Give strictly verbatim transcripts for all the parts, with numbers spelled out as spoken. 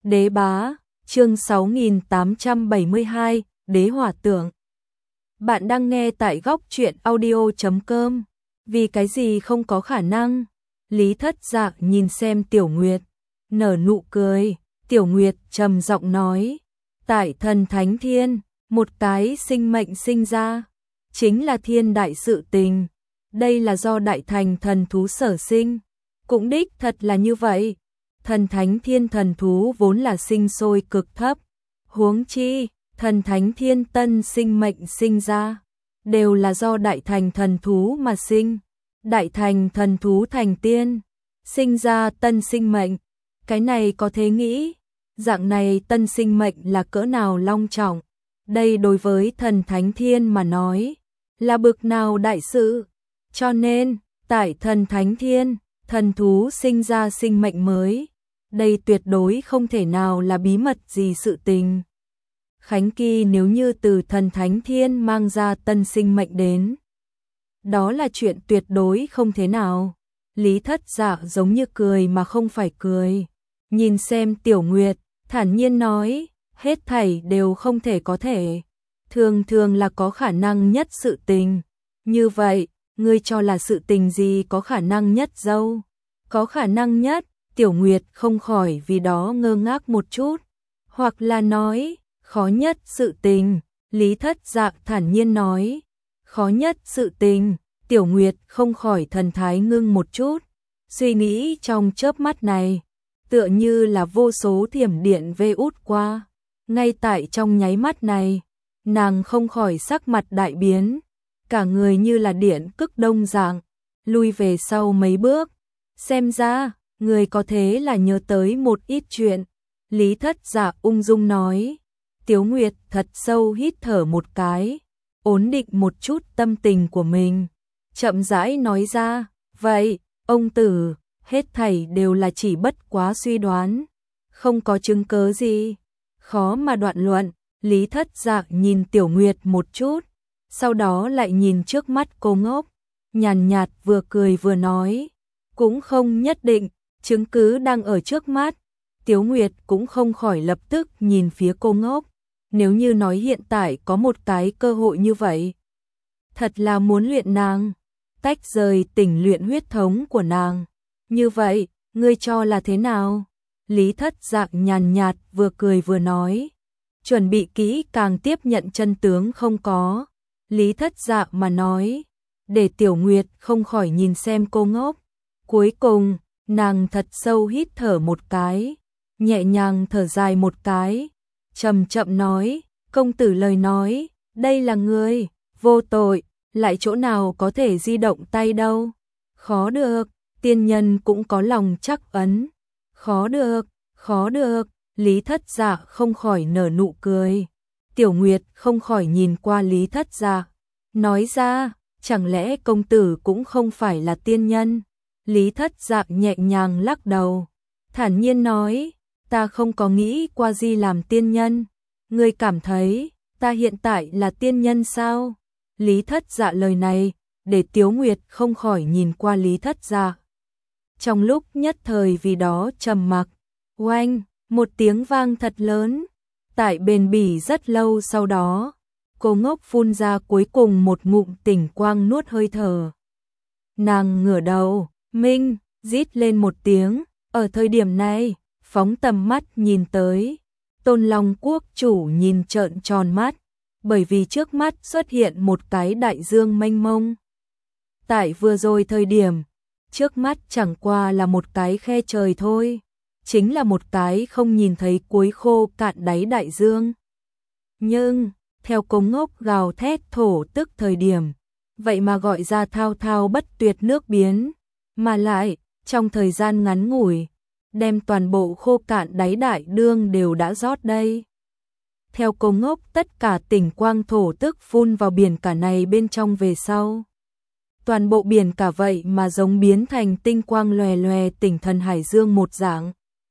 Đế bá, chương sáu nghìn tám trăm bảy mươi hai, Đế hỏa tượng. Bạn đang nghe tại góc truyện audio chấm com. Vì cái gì không có khả năng? Lý Thất Dạ nhìn xem Tiểu Nguyệt, nở nụ cười. Tiểu Nguyệt trầm giọng nói, tại thần thánh thiên, một cái sinh mệnh sinh ra, chính là thiên đại sự tình. Đây là do đại thành thần thú sở sinh. Cũng đích thật là như vậy. Thần thánh thiên thần thú vốn là sinh sôi cực thấp. Huống chi, thần thánh thiên tân sinh mệnh sinh ra, đều là do đại thành thần thú mà sinh. Đại thành thần thú thành tiên, sinh ra tân sinh mệnh. Cái này có thể nghĩ, dạng này tân sinh mệnh là cỡ nào long trọng. Đây đối với thần thánh thiên mà nói, là bực nào đại sự. Cho nên, tại thần thánh thiên, thần thú sinh ra sinh mệnh mới. Đây tuyệt đối không thể nào là bí mật gì sự tình. Khánh Kỳ nếu như từ thần thánh thiên mang ra tân sinh mệnh đến, đó là chuyện tuyệt đối không thế nào. Lý Thất Dạ giống như cười mà không phải cười. Nhìn xem Tiểu Nguyệt, thản nhiên nói, hết thảy đều không thể có thể. Thường thường là có khả năng nhất sự tình. Như vậy, ngươi cho là sự tình gì có khả năng nhất dâu? Có khả năng nhất, Tiểu Nguyệt không khỏi vì đó ngơ ngác một chút. Hoặc là nói, khó nhất sự tình, Lý Thất Dạ thản nhiên nói. Khó nhất sự tình, Tiểu Nguyệt không khỏi thần thái ngưng một chút. Suy nghĩ trong chớp mắt này, tựa như là vô số thiểm điện vê út qua. Ngay tại trong nháy mắt này, nàng không khỏi sắc mặt đại biến. Cả người như là điện cực đông dạng, lui về sau mấy bước. Xem ra, người có thế là nhớ tới một ít chuyện. Lý Thất Dạ ung dung nói. Tiếu Nguyệt thật sâu hít thở một cái, ổn định một chút tâm tình của mình. Chậm rãi nói ra, vậy, ông tử, hết thảy đều là chỉ bất quá suy đoán. Không có chứng cớ gì. Khó mà đoạn luận. Lý Thất Dạ nhìn Tiểu Nguyệt một chút, sau đó lại nhìn trước mắt cô ngốc. Nhàn nhạt vừa cười vừa nói. Cũng không nhất định, chứng cứ đang ở trước mắt. Tiếu Nguyệt cũng không khỏi lập tức nhìn phía cô ngốc. Nếu như nói hiện tại có một cái cơ hội như vậy, thật là muốn luyện nàng, tách rời tỉnh luyện huyết thống của nàng. Như vậy, ngươi cho là thế nào? Lý Thất Dạ nhàn nhạt vừa cười vừa nói. Chuẩn bị kỹ càng tiếp nhận chân tướng không có. Lý Thất Dạ mà nói, để Tiểu Nguyệt không khỏi nhìn xem cô ngốc. Cuối cùng, nàng thật sâu hít thở một cái, nhẹ nhàng thở dài một cái, chậm chậm nói, công tử lời nói, đây là người vô tội, lại chỗ nào có thể di động tay đâu. Khó được, tiên nhân cũng có lòng trắc ấn. Khó được, khó được, Lý Thất Dạ không khỏi nở nụ cười. Tiểu Nguyệt không khỏi nhìn qua Lý Thất Dạ, nói ra, chẳng lẽ công tử cũng không phải là tiên nhân? Lý Thất Dạ nhẹ nhàng lắc đầu, thản nhiên nói, ta không có nghĩ qua gì làm tiên nhân. Ngươi cảm thấy, ta hiện tại là tiên nhân sao? Lý Thất Dạ lời này, để Tiếu Nguyệt không khỏi nhìn qua Lý Thất Dạ. Trong lúc nhất thời vì đó trầm mặc, oanh, một tiếng vang thật lớn. Tại bền bỉ rất lâu sau đó, cô ngốc phun ra cuối cùng một ngụm tỉnh quang nuốt hơi thở. Nàng ngửa đầu, minh, rít lên một tiếng. Ở thời điểm này, phóng tầm mắt nhìn tới, Tôn Long quốc chủ nhìn trợn tròn mắt, bởi vì trước mắt xuất hiện một cái đại dương mênh mông. Tại vừa rồi thời điểm, trước mắt chẳng qua là một cái khe trời thôi, chính là một cái không nhìn thấy cuối khô cạn đáy đại dương. Nhưng, theo cô ngốc gào thét thổ tức thời điểm, vậy mà gọi ra thao thao bất tuyệt nước biến, mà lại, trong thời gian ngắn ngủi, đem toàn bộ khô cạn đáy đại đương đều đã rót đây. Theo cô ngốc tất cả tỉnh quang thổ tức phun vào biển cả này bên trong về sau. Toàn bộ biển cả vậy mà giống biến thành tinh quang lòe lòe tỉnh thần hải dương một dạng.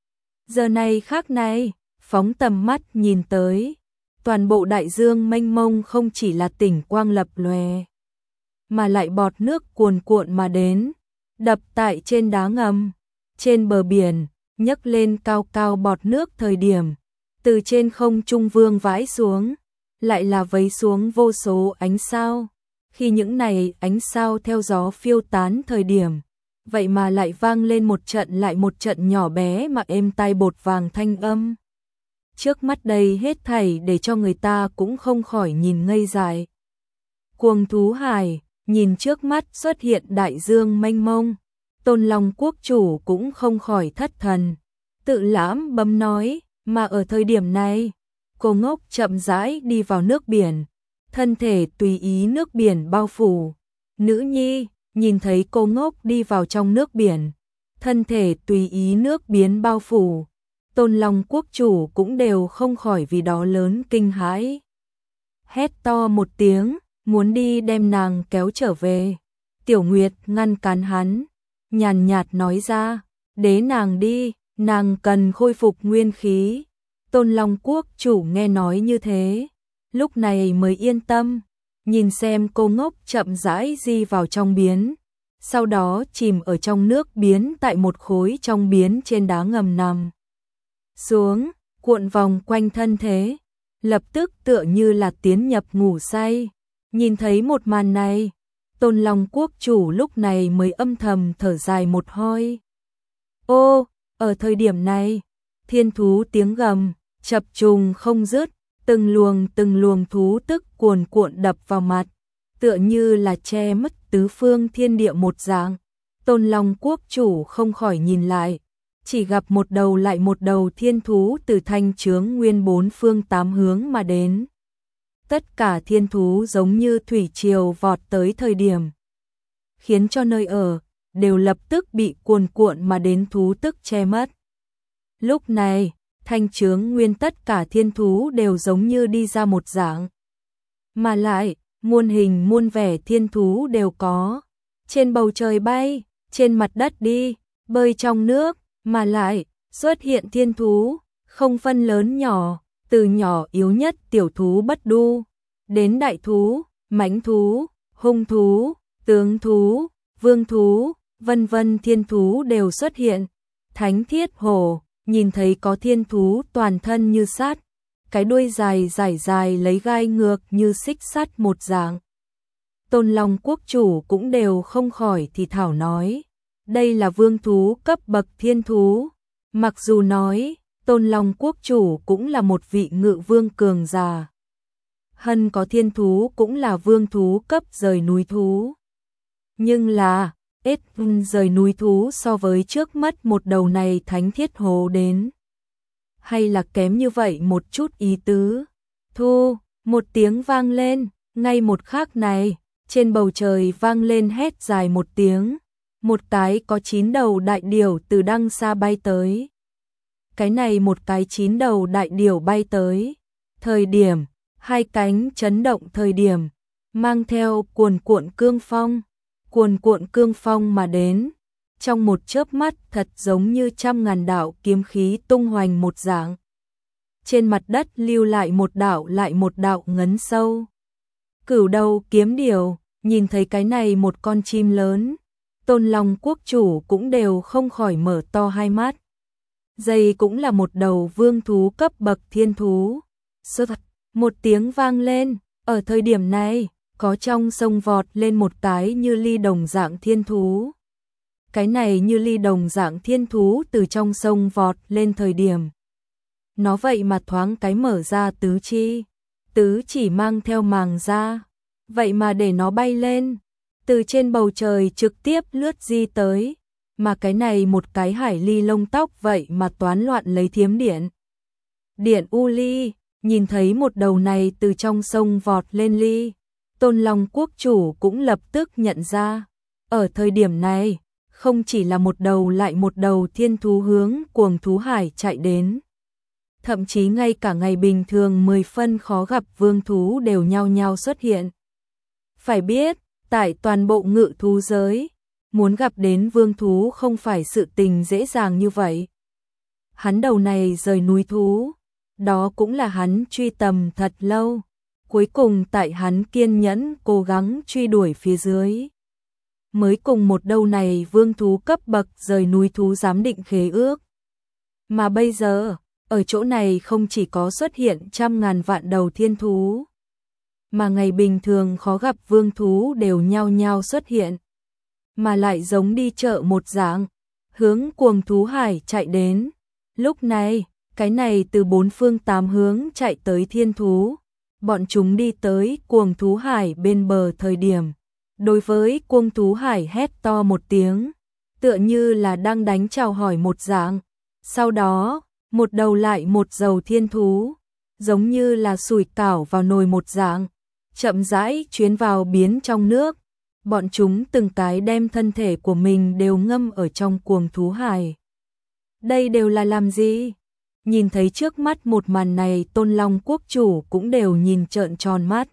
Giờ này khác này, phóng tầm mắt nhìn tới, toàn bộ đại dương mênh mông không chỉ là tỉnh quang lập lòe, mà lại bọt nước cuồn cuộn mà đến, đập tại trên đá ngầm, trên bờ biển, nhấc lên cao cao bọt nước thời điểm, từ trên không trung vương vãi xuống, lại là vấy xuống vô số ánh sao. Khi những này ánh sao theo gió phiêu tán thời điểm, vậy mà lại vang lên một trận lại một trận nhỏ bé mà êm tai bột vàng thanh âm. Trước mắt đây hết thảy để cho người ta cũng không khỏi nhìn ngây dại. Cuồng thú hải, nhìn trước mắt xuất hiện đại dương mênh mông, Tôn Long quốc chủ cũng không khỏi thất thần, tự lẩm bẩm nói, mà ở thời điểm này, cô ngốc chậm rãi đi vào nước biển, thân thể tùy ý nước biển bao phủ. Nữ nhi, nhìn thấy cô ngốc đi vào trong nước biển, thân thể tùy ý nước biến bao phủ, Tôn Long quốc chủ cũng đều không khỏi vì đó lớn kinh hãi. Hét to một tiếng, muốn đi đem nàng kéo trở về. Tiểu Nguyệt ngăn cản hắn, nhàn nhạt nói ra, để nàng đi, nàng cần khôi phục nguyên khí. Tôn Long quốc chủ nghe nói như thế, lúc này mới yên tâm, nhìn xem cô ngốc chậm rãi di vào trong biến, sau đó chìm ở trong nước biến tại một khối trong biến trên đá ngầm nằm xuống, cuộn vòng quanh thân thế, lập tức tựa như là tiến nhập ngủ say. Nhìn thấy một màn này, Tôn Long quốc chủ lúc này mới âm thầm thở dài một hơi. Ô, ở thời điểm này, thiên thú tiếng gầm chập trùng không dứt, từng luồng từng luồng thú tức cuồn cuộn đập vào mặt, tựa như là che mất tứ phương thiên địa một dạng. Tôn Long quốc chủ không khỏi nhìn lại, chỉ gặp một đầu lại một đầu thiên thú từ thanh chướng nguyên bốn phương tám hướng mà đến. Tất cả thiên thú giống như thủy triều vọt tới thời điểm, khiến cho nơi ở đều lập tức bị cuồn cuộn mà đến thú tức che mất. Lúc này, thanh chướng nguyên tất cả thiên thú đều giống như đi ra một dạng, mà lại muôn hình muôn vẻ thiên thú đều có, trên bầu trời bay, trên mặt đất đi, bơi trong nước, mà lại xuất hiện thiên thú, không phân lớn nhỏ, từ nhỏ yếu nhất tiểu thú bất đu, đến đại thú, mãnh thú, hung thú, tướng thú, vương thú, vân vân thiên thú đều xuất hiện. Thánh thiết hổ, nhìn thấy có thiên thú toàn thân như sắt, cái đuôi dài dài dài lấy gai ngược như xích sắt một dạng. Tôn Long quốc chủ cũng đều không khỏi thì thảo nói, đây là vương thú cấp bậc thiên thú. Mặc dù nói, Tôn Long quốc chủ cũng là một vị ngự vương cường giả, hân có thiên thú cũng là vương thú cấp rời núi thú. Nhưng là, ít rời núi thú so với trước mắt một đầu này thánh thiết hồ đến, hay là kém như vậy một chút ý tứ. Thu, một tiếng vang lên, ngay một khắc này, trên bầu trời vang lên hét dài một tiếng, một cái có chín đầu đại điểu từ đằng xa bay tới. Cái này một cái chín đầu đại điểu bay tới, thời điểm, hai cánh chấn động thời điểm, mang theo cuồn cuộn cương phong, cuồn cuộn cương phong mà đến, trong một chớp mắt thật giống như trăm ngàn đạo kiếm khí tung hoành một dạng. Trên mặt đất lưu lại một đạo lại một đạo ngấn sâu. Cửu đầu kiếm điểu, nhìn thấy cái này một con chim lớn, Tôn Long quốc chủ cũng đều không khỏi mở to hai mắt. Dây cũng là một đầu vương thú cấp bậc thiên thú. Sơ thật, một tiếng vang lên, ở thời điểm này, có trong sông vọt lên một cái như ly đồng dạng thiên thú. Cái này như ly đồng dạng thiên thú từ trong sông vọt lên thời điểm, nó vậy mà thoáng cái mở ra tứ chi, tứ chỉ mang theo màng ra, vậy mà để nó bay lên, từ trên bầu trời trực tiếp lướt di tới, mà cái này một cái hải ly lông tóc vậy mà toán loạn lấy thiếm điện. Điện u ly, nhìn thấy một đầu này từ trong sông vọt lên ly, Tôn Long quốc chủ cũng lập tức nhận ra, ở thời điểm này, không chỉ là một đầu lại một đầu thiên thú hướng cuồng thú hải chạy đến. Thậm chí ngay cả ngày bình thường mười phân khó gặp vương thú đều nhao nhao xuất hiện. Phải biết, tại toàn bộ ngự thú giới, muốn gặp đến vương thú không phải sự tình dễ dàng như vậy. Hắn đầu này rời núi thú, đó cũng là hắn truy tầm thật lâu. Cuối cùng tại hắn kiên nhẫn cố gắng truy đuổi phía dưới, mới cùng một đầu này vương thú cấp bậc rời núi thú giám định khế ước. Mà bây giờ, ở chỗ này không chỉ có xuất hiện trăm ngàn vạn đầu thiên thú, mà ngày bình thường khó gặp vương thú đều nhao nhao xuất hiện, mà lại giống đi chợ một dạng, hướng cuồng thú hải chạy đến. Lúc này, cái này từ bốn phương tám hướng chạy tới thiên thú, bọn chúng đi tới cuồng thú hải bên bờ thời điểm, đối với cuồng thú hải hét to một tiếng, tựa như là đang đánh chào hỏi một dạng. Sau đó, một đầu lại một dầu thiên thú, giống như là sủi cảo vào nồi một dạng, chậm rãi chuyến vào biến trong nước. Bọn chúng từng cái đem thân thể của mình đều ngâm ở trong cuồng thú hải. Đây đều là làm gì? Nhìn thấy trước mắt một màn này, Tôn Long quốc chủ cũng đều nhìn trợn tròn mắt.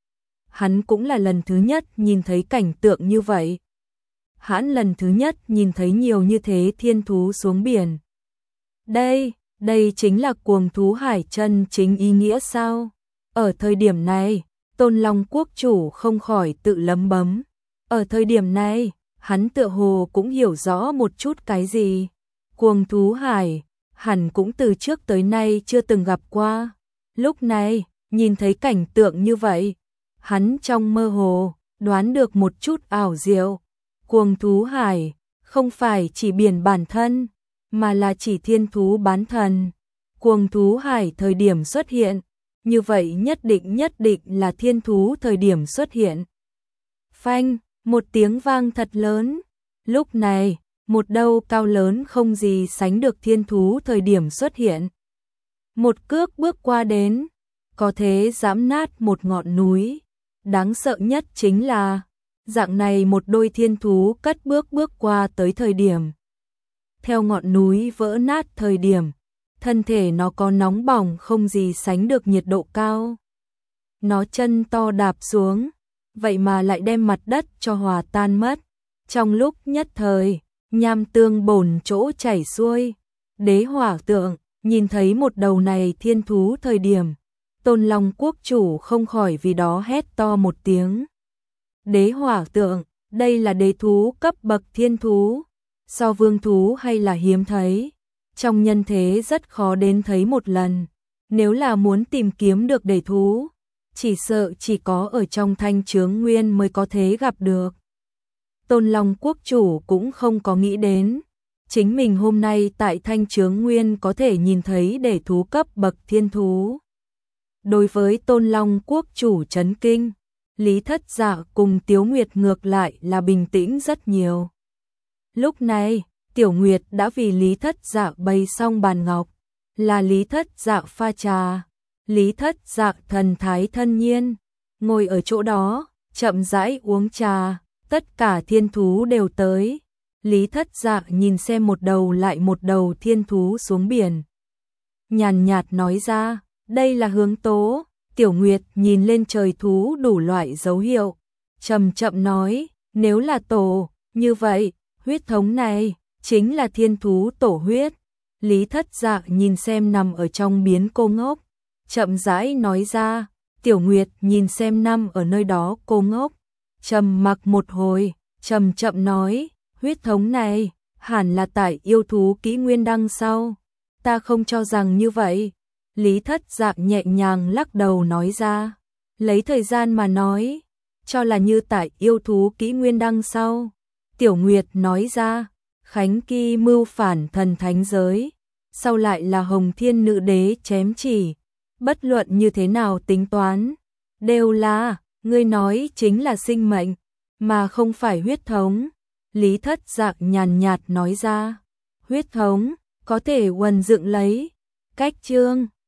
Hắn cũng là lần thứ nhất nhìn thấy cảnh tượng như vậy. Hắn lần thứ nhất nhìn thấy nhiều như thế thiên thú xuống biển. Đây, đây chính là cuồng thú hải chân chính ý nghĩa sao? Ở thời điểm này, Tôn Long quốc chủ không khỏi tự lấm bấm. Ở thời điểm này, hắn tựa hồ cũng hiểu rõ một chút cái gì. Cuồng thú hải, hẳn cũng từ trước tới nay chưa từng gặp qua. Lúc này, nhìn thấy cảnh tượng như vậy, hắn trong mơ hồ, đoán được một chút ảo diệu. Cuồng thú hải, không phải chỉ biển bản thân, mà là chỉ thiên thú bán thần. Cuồng thú hải thời điểm xuất hiện, như vậy nhất định nhất định là thiên thú thời điểm xuất hiện. Phanh, một tiếng vang thật lớn. Lúc này, một đầu cao lớn không gì sánh được thiên thú thời điểm xuất hiện. Một cước bước qua đến, có thể giẫm nát một ngọn núi. Đáng sợ nhất chính là, dạng này một đôi thiên thú cất bước bước qua tới thời điểm. Theo ngọn núi vỡ nát thời điểm, thân thể nó có nóng bỏng không gì sánh được nhiệt độ cao. Nó chân to đạp xuống, vậy mà lại đem mặt đất cho hòa tan mất. Trong lúc nhất thời, nham tương bồn chỗ chảy xuôi. Đế hỏa tượng, nhìn thấy một đầu này thiên thú thời điểm, Tôn Long quốc chủ không khỏi vì đó hét to một tiếng. Đế hỏa tượng, đây là đế thú cấp bậc thiên thú, so vương thú hay là hiếm thấy. Trong nhân thế rất khó đến thấy một lần, nếu là muốn tìm kiếm được đế thú, chỉ sợ chỉ có ở trong Thanh Chướng Nguyên mới có thể gặp được. Tôn Long quốc chủ cũng không có nghĩ đến, chính mình hôm nay tại Thanh Chướng Nguyên có thể nhìn thấy đế thú cấp bậc thiên thú. Đối với Tôn Long quốc chủ chấn kinh, Lý Thất Dạ cùng Tiếu Nguyệt ngược lại là bình tĩnh rất nhiều. Lúc này, Tiểu Nguyệt đã vì Lý Thất Dạ bày xong bàn ngọc, là Lý Thất Dạ pha trà. Lý Thất Dạ thần thái thân nhiên, ngồi ở chỗ đó, chậm rãi uống trà, tất cả thiên thú đều tới. Lý Thất Dạ nhìn xem một đầu lại một đầu thiên thú xuống biển. Nhàn nhạt nói ra, đây là hướng tố. Tiểu Nguyệt nhìn lên trời thú đủ loại dấu hiệu, chậm chậm nói, nếu là tổ, như vậy, huyết thống này, chính là thiên thú tổ huyết. Lý Thất Dạ nhìn xem nằm ở trong biến cô ngốc, chậm rãi nói ra. Tiểu Nguyệt nhìn xem nằm ở nơi đó cô ngốc, trầm mặc một hồi, chậm chậm nói, huyết thống này, hẳn là tại yêu thú kỹ nguyên đăng sau. Ta không cho rằng như vậy. Lý Thất Dạ nhẹ nhàng lắc đầu nói ra, lấy thời gian mà nói, cho là như tại yêu thú kỹ nguyên đăng sau. Tiểu Nguyệt nói ra, Khánh Kỳ mưu phản thần thánh giới, sau lại là Hồng Thiên Nữ Đế chém chỉ, bất luận như thế nào tính toán, đều là, ngươi nói chính là sinh mệnh, mà không phải huyết thống. Lý Thất Dạ nhàn nhạt nói ra, huyết thống, có thể quần dựng lấy, cách chương.